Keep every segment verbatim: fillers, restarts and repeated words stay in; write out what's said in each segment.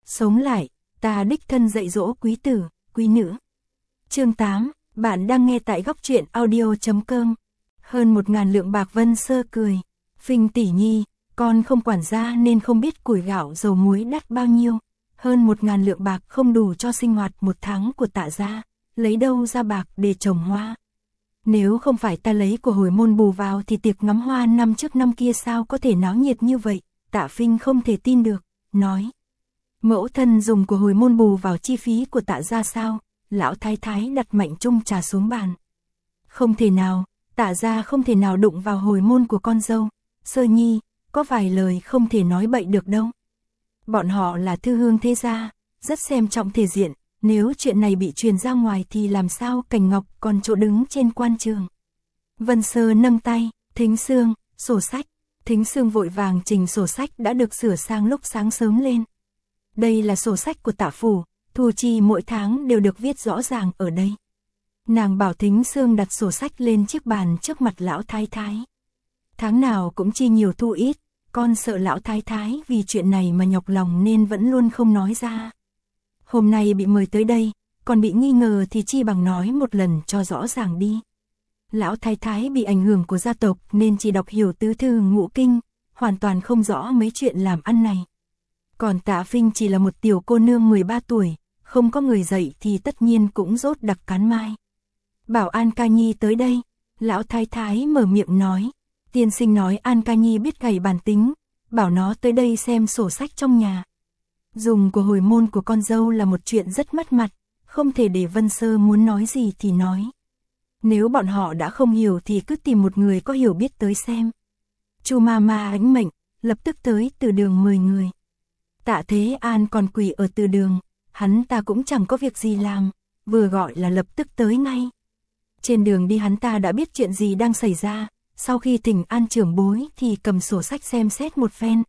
sống lại, ta đích thân dạy dỗ quý tử, quý nữ. Chương tám, bạn đang nghe tại góc truyện audio chấm com. Hơn một ngàn lượng bạc. Vân Sơ cười. Phinh tỷ nhi, con không quản gia nên không biết củi gạo dầu muối đắt bao nhiêu. Hơn một ngàn lượng bạc không đủ cho sinh hoạt một tháng của Tạ gia, lấy đâu ra bạc để trồng hoa. Nếu không phải ta lấy của hồi môn bù vào thì tiệc ngắm hoa năm trước năm kia sao có thể náo nhiệt như vậy. Tạ Phinh không thể tin được, nói. Mẫu thân dùng của hồi môn bù vào chi phí của Tạ gia sao? Lão thái thái đặt mạnh chung trà xuống bàn. Không thể nào, Tạ gia không thể nào đụng vào hồi môn của con dâu. Sơ nhi, có vài lời không thể nói bậy được đâu. Bọn họ là thư hương thế gia, rất xem trọng thể diện, nếu chuyện này bị truyền ra ngoài thì làm sao Cảnh Ngọc còn chỗ đứng trên quan trường. Vân Sơ nâng tay, Thính Sương, sổ sách. Thính Sương vội vàng trình sổ sách đã được sửa sang lúc sáng sớm lên. Đây là sổ sách của Tạ phủ, thu chi mỗi tháng đều được viết rõ ràng ở đây. Nàng bảo Thính Sương đặt sổ sách lên chiếc bàn trước mặt lão thái thái. Tháng nào cũng chi nhiều thu ít, con sợ lão thái thái vì chuyện này mà nhọc lòng nên vẫn luôn không nói ra. Hôm nay bị mời tới đây, còn bị nghi ngờ thì chi bằng nói một lần cho rõ ràng đi. Lão thái thái bị ảnh hưởng của gia tộc nên chỉ đọc hiểu tứ thư ngũ kinh, hoàn toàn không rõ mấy chuyện làm ăn này. Còn Tạ Phinh chỉ là một tiểu cô nương mười ba tuổi, không có người dạy thì tất nhiên cũng rốt đặc cán mai. Bảo An Ca Nhi tới đây, lão thái thái mở miệng nói. Tiên sinh nói An Ca Nhi biết gảy bàn tính, bảo nó tới đây xem sổ sách trong nhà. Dùng của hồi môn của con dâu là một chuyện rất mất mặt, không thể để Vân Sơ muốn nói gì thì nói. Nếu bọn họ đã không hiểu thì cứ tìm một người có hiểu biết tới xem. Chu ma ma ánh mệnh, lập tức tới Từ Đường mười người. Tạ Thế An còn quỳ ở Từ Đường, hắn ta cũng chẳng có việc gì làm, vừa gọi là lập tức tới ngay. Trên đường đi hắn ta đã biết chuyện gì đang xảy ra, sau khi thỉnh an trưởng bối thì cầm sổ sách xem xét một phen.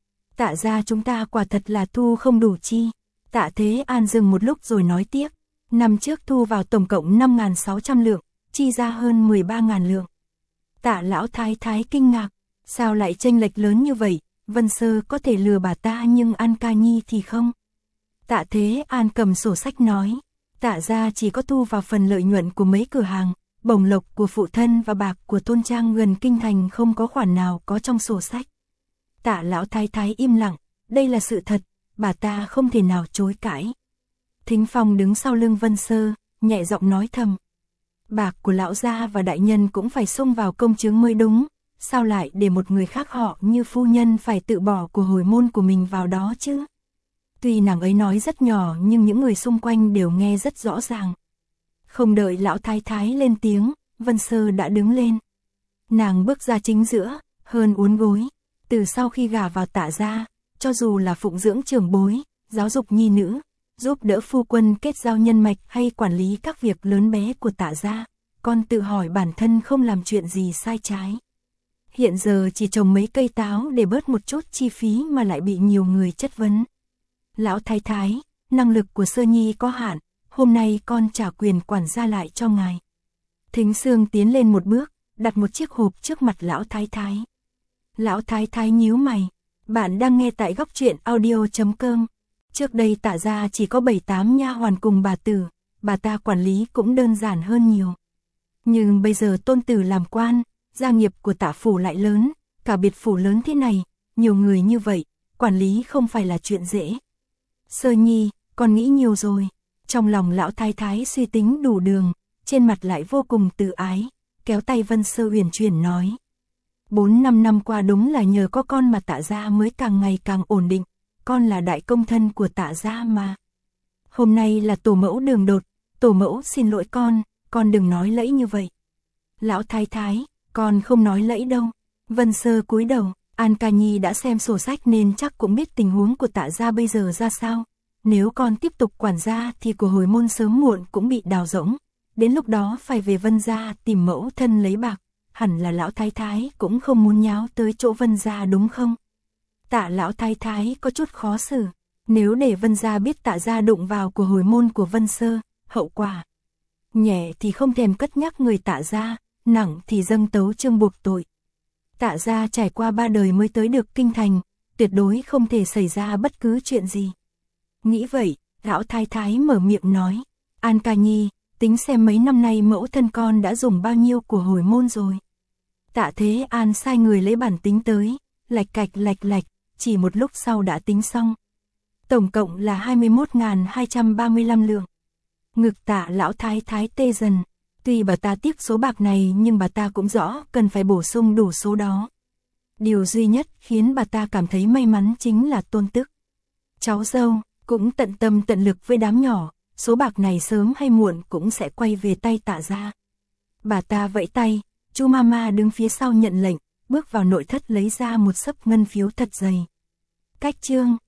Tạ gia chúng ta quả thật là thu không đủ chi. Tạ Thế An dừng một lúc rồi nói tiếp, năm trước thu vào tổng cộng năm nghìn sáu trăm lượng, chi ra hơn mười ba nghìn lượng. Tạ lão thái thái kinh ngạc, sao lại chênh lệch lớn như vậy, Vân Sơ có thể lừa bà ta nhưng An Ca Nhi thì không. Tạ Thế An cầm sổ sách nói, Tạ gia chỉ có thu vào phần lợi nhuận của mấy cửa hàng, bổng lộc của phụ thân và bạc của thôn trang gần kinh thành không có khoản nào có trong sổ sách. Tạ lão thái thái im lặng, đây là sự thật, bà ta không thể nào chối cãi. Thính Phong đứng sau lưng Vân Sơ, nhẹ giọng nói thầm. Bạc của lão gia và đại nhân cũng phải xông vào công chướng mới đúng, sao lại để một người khác họ như phu nhân phải tự bỏ của hồi môn của mình vào đó chứ? Tuy nàng ấy nói rất nhỏ nhưng những người xung quanh đều nghe rất rõ ràng. Không đợi lão thái thái lên tiếng, Vân Sơ đã đứng lên. Nàng bước ra chính giữa, hơn uốn gối. Từ sau khi gả vào Tạ gia, cho dù là phụng dưỡng trưởng bối, giáo dục nhi nữ, giúp đỡ phu quân kết giao nhân mạch hay quản lý các việc lớn bé của Tạ gia, con tự hỏi bản thân không làm chuyện gì sai trái. Hiện giờ chỉ trồng mấy cây táo để bớt một chút chi phí mà lại bị nhiều người chất vấn. Lão thái thái, năng lực của Sơ Nhi có hạn, hôm nay con trả quyền quản gia lại cho ngài. Thính Sương tiến lên một bước, đặt một chiếc hộp trước mặt lão thái thái. Lão thái thái nhíu mày, bạn đang nghe tại góc truyện audio chấm com. Trước đây Tạ gia chỉ có bảy tám nha hoàn cùng bà tử, bà ta quản lý cũng đơn giản hơn nhiều. Nhưng bây giờ tôn tử làm quan, gia nghiệp của Tạ phủ lại lớn, cả biệt phủ lớn thế này, nhiều người như vậy, quản lý không phải là chuyện dễ. Sơ Nhi, con nghĩ nhiều rồi. Trong lòng lão thái thái suy tính đủ đường, trên mặt lại vô cùng từ ái, kéo tay Vân Sơ uyển chuyển nói. Bốn năm năm qua đúng là nhờ có con mà Tạ gia mới càng ngày càng ổn định, con là đại công thân của Tạ gia mà. Hôm nay là tổ mẫu đường đột, tổ mẫu xin lỗi con, con đừng nói lẫy như vậy. Lão thái thái, con không nói lẫy đâu. Vân Sơ cúi đầu, An Ca Nhi đã xem sổ sách nên chắc cũng biết tình huống của Tạ gia bây giờ ra sao. Nếu con tiếp tục quản gia thì của hồi môn sớm muộn cũng bị đào rỗng, đến lúc đó phải về Vân gia tìm mẫu thân lấy bạc, hẳn là lão thái thái cũng không muốn nháo tới chỗ Vân gia đúng không? Tạ lão thái thái có chút khó xử, nếu để Vân gia biết Tạ gia đụng vào của hồi môn của Vân Sơ, hậu quả nhẹ thì không thèm cất nhắc người Tạ gia, nặng thì dâng tấu chương buộc tội. Tạ gia trải qua ba đời mới tới được kinh thành, tuyệt đối không thể xảy ra bất cứ chuyện gì. Nghĩ vậy, lão thái thái mở miệng nói, An ca nhi, tính xem mấy năm nay mẫu thân con đã dùng bao nhiêu của hồi môn rồi. Tạ Thế An sai người lấy bản tính tới, lạch cạch lạch lạch, chỉ một lúc sau đã tính xong. Tổng cộng là hai mươi mốt nghìn hai trăm ba mươi lăm lượng. Ngực Tạ lão thái thái tê dần, tuy bà ta tiếc số bạc này nhưng bà ta cũng rõ cần phải bổ sung đủ số đó. Điều duy nhất khiến bà ta cảm thấy may mắn chính là Tôn Tức. Cháu dâu, cũng tận tâm tận lực với đám nhỏ, số bạc này sớm hay muộn cũng sẽ quay về tay Tạ gia. Bà ta vẫy tay, Chu Mama đứng phía sau nhận lệnh, bước vào nội thất lấy ra một xấp ngân phiếu thật dày. Cách chương